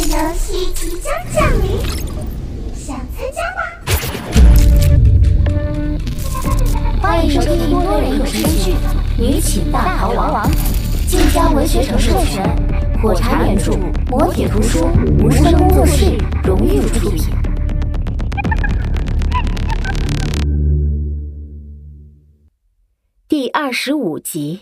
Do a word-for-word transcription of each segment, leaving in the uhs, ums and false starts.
游戏即将降临，想参加吗？欢迎收听多人有声剧《女寝大逃亡》，晋江文学城授权，火柴原著，磨铁图书，无声工作室荣誉出品。第二十五集。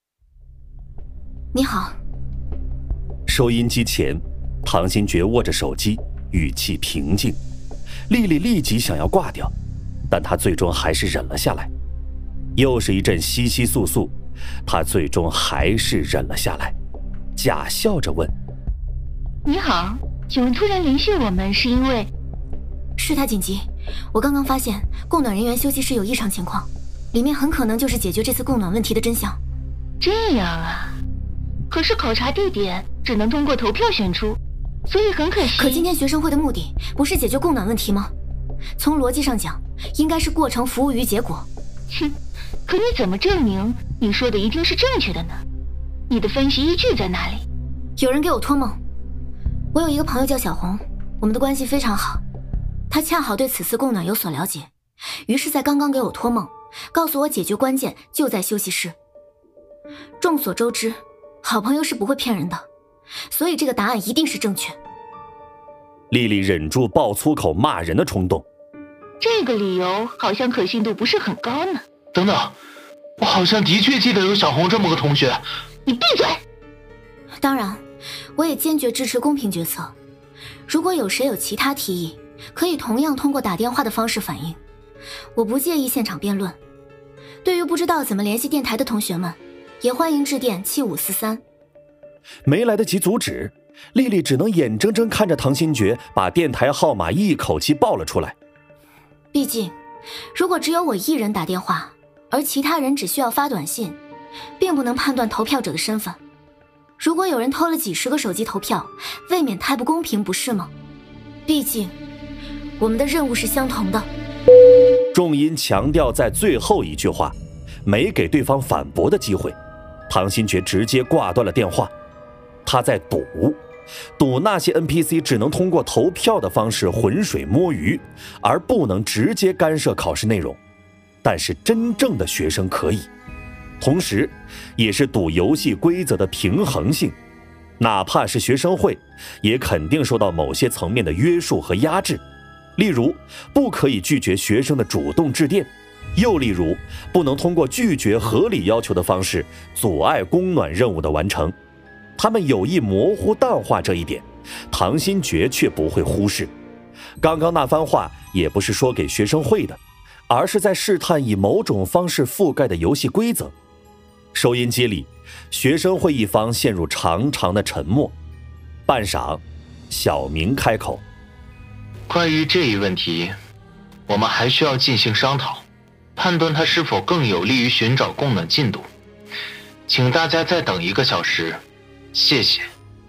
你好。 收音机前，唐新觉握着手机，语气平静。丽丽立即想要挂掉，但她最终还是忍了下来。又是一阵窸窸窣窣，她最终还是忍了下来，假笑着问： 你好，请问突然联系我们是因为？ 事态紧急，我刚刚发现供暖人员休息室有异常情况，里面很可能就是解决这次供暖问题的真相。 这样啊，可是考察地点只能通过投票选出，所以很可惜。 可今天学生会的目的不是解决供暖问题吗？从逻辑上讲，应该是过程服务于结果。 哼，可你怎么证明你说的一定是正确的呢？你的分析依据在哪里？ 有人给我托梦。我有一个朋友叫小红，我们的关系非常好，他恰好对此次供暖有所了解，于是在刚刚给我托梦，告诉我解决关键就在休息室。众所周知，好朋友是不会骗人的，所以这个答案一定是正确。 丽丽忍住爆粗口骂人的冲动。 这个理由好像可信度不是很高呢。 等等，我好像的确记得有小红这么个同学。 你闭嘴！ 当然，我也坚决支持公平决策。如果有谁有其他提议，可以同样通过打电话的方式反映，我不介意现场辩论。对于不知道怎么联系电台的同学们，也欢迎致电七五四三。 没来得及阻止，丽丽只能眼睁睁看着唐新觉把电台号码一口气报了出来。 毕竟，如果只有我一人打电话，而其他人只需要发短信，并不能判断投票者的身份。如果有人偷了几十个手机投票，未免太不公平，不是吗？毕竟，我们的任务是相同的。 重音强调在最后一句话，没给对方反驳的机会。唐新觉直接挂断了电话。他在赌，赌那些 N P C 只能通过投票的方式浑水摸鱼，而不能直接干涉考试内容。但是真正的学生可以，同时也是赌游戏规则的平衡性。哪怕是学生会，也肯定受到某些层面的约束和压制。例如，不可以拒绝学生的主动致电，又例如，不能通过拒绝合理要求的方式阻碍供暖任务的完成。他们有意模糊淡化这一点，唐新觉却不会忽视。刚刚那番话也不是说给学生会的，而是在试探以某种方式覆盖的游戏规则。收音机里，学生会一方陷入长长的沉默。半晌，小明开口： 关于这一问题，我们还需要进行商讨，判断它是否更有利于寻找供暖进度。请大家再等一个小时，谢谢。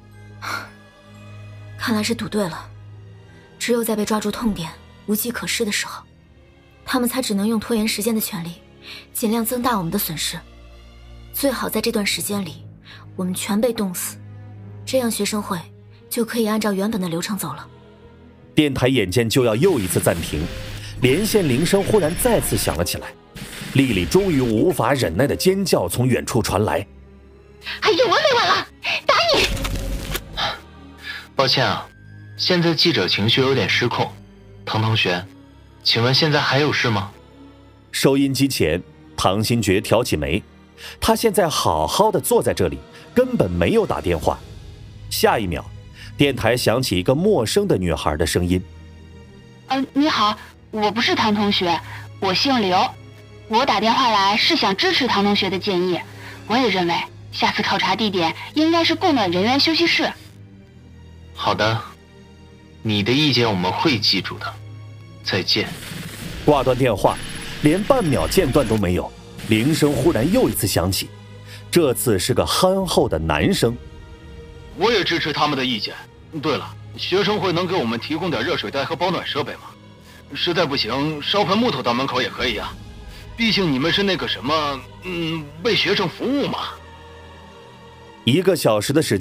看来是赌对了，只有在被抓住痛点无计可施的时候，他们才只能用拖延时间的权利，尽量增大我们的损失。最好在这段时间里，我们全被冻死，这样学生会就可以按照原本的流程走了。 电台眼见就要又一次暂停，连线铃声忽然再次响了起来。丽丽终于无法忍耐的尖叫从远处传来： 还有完没完了？打你！ 抱歉啊，现在记者情绪有点失控。唐同学，请问现在还有事吗？ 收音机前，唐新觉挑起眉，他现在好好的坐在这里，根本没有打电话。下一秒，电台响起一个陌生的女孩的声音： 呃，你好，我不是唐同学，我姓刘，我打电话来是想支持唐同学的建议。我也认为下次考察地点应该是供暖人员休息室。 好的，你的意见我们会记住的。再见。 挂断电话，连半秒间断都没有，铃声忽然又一次响起，这次是个憨厚的男生。 我也支持他们的意见。对了，学生会能给我们提供点热水袋和保暖设备吗？实在不行，烧盆木头到门口也可以啊。毕竟你们是那个什么，嗯，为学生服务嘛。 一个小时的时间，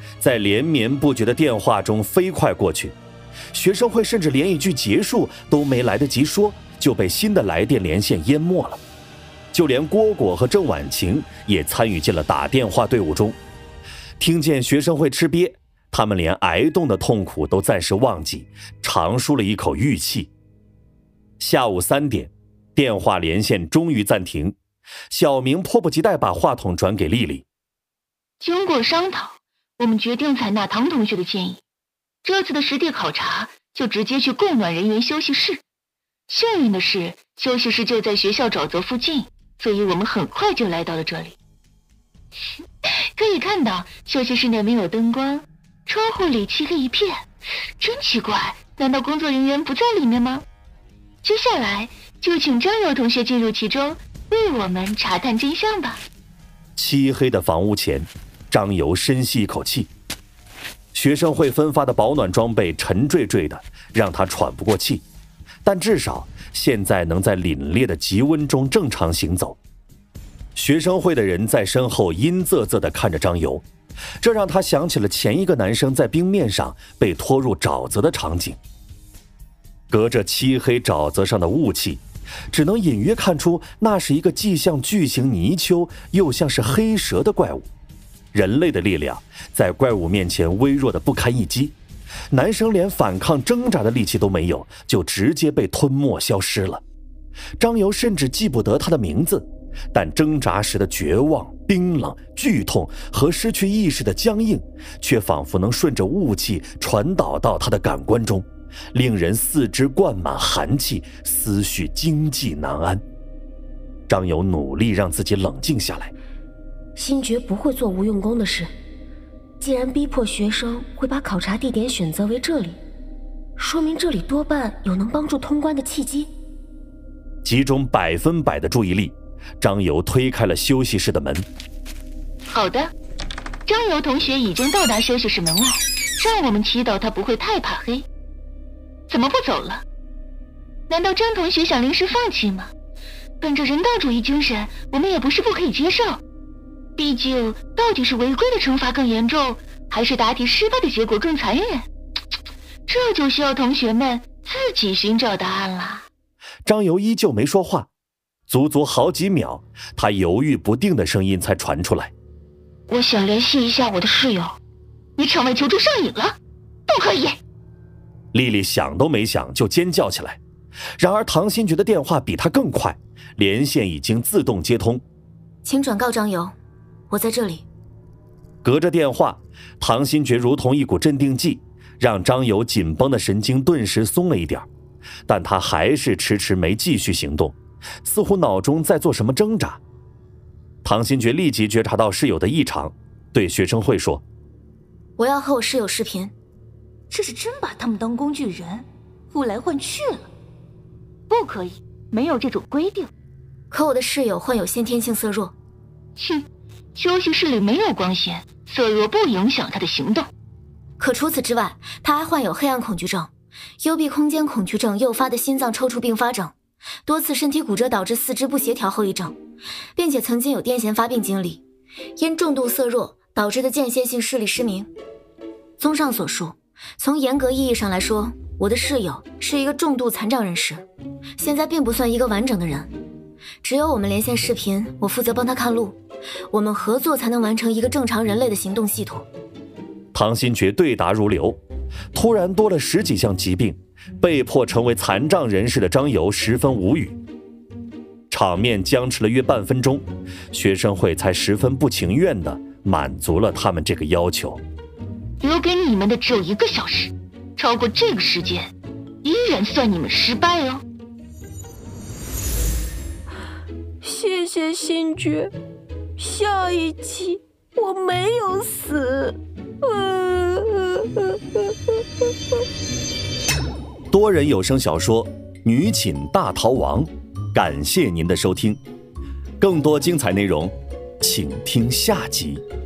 在连绵不绝的电话中飞快过去。学生会甚至连一句结束都没来得及说，就被新的来电连线淹没了。就连蝈蝈和郑婉晴也参与进了打电话队伍中。听见学生会吃瘪，他们连挨冻的痛苦都暂时忘记，长舒了一口玉气。下午三点，电话连线终于暂停。小明迫不及待把话筒转给丽丽。 经过商讨，我们决定采纳唐同学的建议，这次的实地考察就直接去供暖人员休息室。幸运的是，休息室就在学校沼泽附近，所以我们很快就来到了这里。可以看到，休息室内没有灯光，窗户里漆黑一片，真奇怪，难道工作人员不在里面吗？接下来就请张柔同学进入其中，为我们查探真相吧。 漆黑的房屋前，张柔深吸一口气。学生会分发的保暖装备沉坠坠的，让他喘不过气，但至少现在能在凛冽的极温中正常行走。学生会的人在身后阴恻恻地看着张柔，这让他想起了前一个男生在冰面上被拖入沼泽的场景。隔着漆黑沼泽上的雾气，只能隐约看出那是一个既像巨型泥鳅又像是黑蛇的怪物。人类的力量在怪物面前微弱的不堪一击，男生连反抗挣扎的力气都没有，就直接被吞没消失了。张柔甚至记不得他的名字，但挣扎时的绝望、冰冷、剧痛和失去意识的僵硬，却仿佛能顺着雾气传导到他的感官中，令人四肢灌满寒气，思绪惊悸难安。张柔努力让自己冷静下来。 星爵不会做无用功的事，既然逼迫学生会把考察地点选择为这里，说明这里多半有能帮助通关的契机。 集中百分百的注意力，张柔推开了休息室的门。 好的，张柔同学已经到达休息室门外，让我们祈祷他不会太怕黑。怎么不走了？难道张同学想临时放弃吗？本着人道主义精神，我们也不是不可以接受。毕竟，到底是违规的惩罚更严重，还是答题失败的结果更残忍？这就需要同学们自己寻找答案了。 张柔依旧没说话，足足好几秒，他犹豫不定的声音才传出来：“ 我想联系一下我的室友，你场外求助上瘾了，不可以。” 丽丽想都没想就尖叫起来，然而唐新觉的电话比他更快，连线已经自动接通。 请转告张柔，我在这里。 隔着电话，唐新觉如同一股镇定剂，让张柔紧绷的神经顿时松了一点，但他还是迟迟没继续行动，似乎脑中在做什么挣扎。唐新觉立即觉察到室友的异常，对学生会说：“ 我要和我室友视频。” 这是真把他们当工具人，换来换去了。 不可以，没有这种规定。 可我的室友患有先天性色弱。 哼，休息室里没有光线，色弱不影响他的行动。 可除此之外，他还患有黑暗恐惧症、幽闭空间恐惧症诱发的心脏抽搐并发症，多次身体骨折导致四肢不协调后遗症，并且曾经有癫痫发病经历，因重度色弱导致的间歇性视力失明。综上所述，从严格意义上来说，我的室友是一个重度残障人士，现在并不算一个完整的人。只有我们连线视频，我负责帮他看路，我们合作才能完成一个正常人类的行动系统。 唐新觉对答如流，突然多了十几项疾病，被迫成为残障人士的张柔十分无语。场面僵持了约半分钟，学生会才十分不情愿地满足了他们这个要求。 留给你们的只有一个小时，超过这个时间，依然算你们失败哦。 谢谢星爵，下一集我没有死。 多人有声小说《女寝大逃亡》，感谢您的收听，更多精彩内容，请听下集。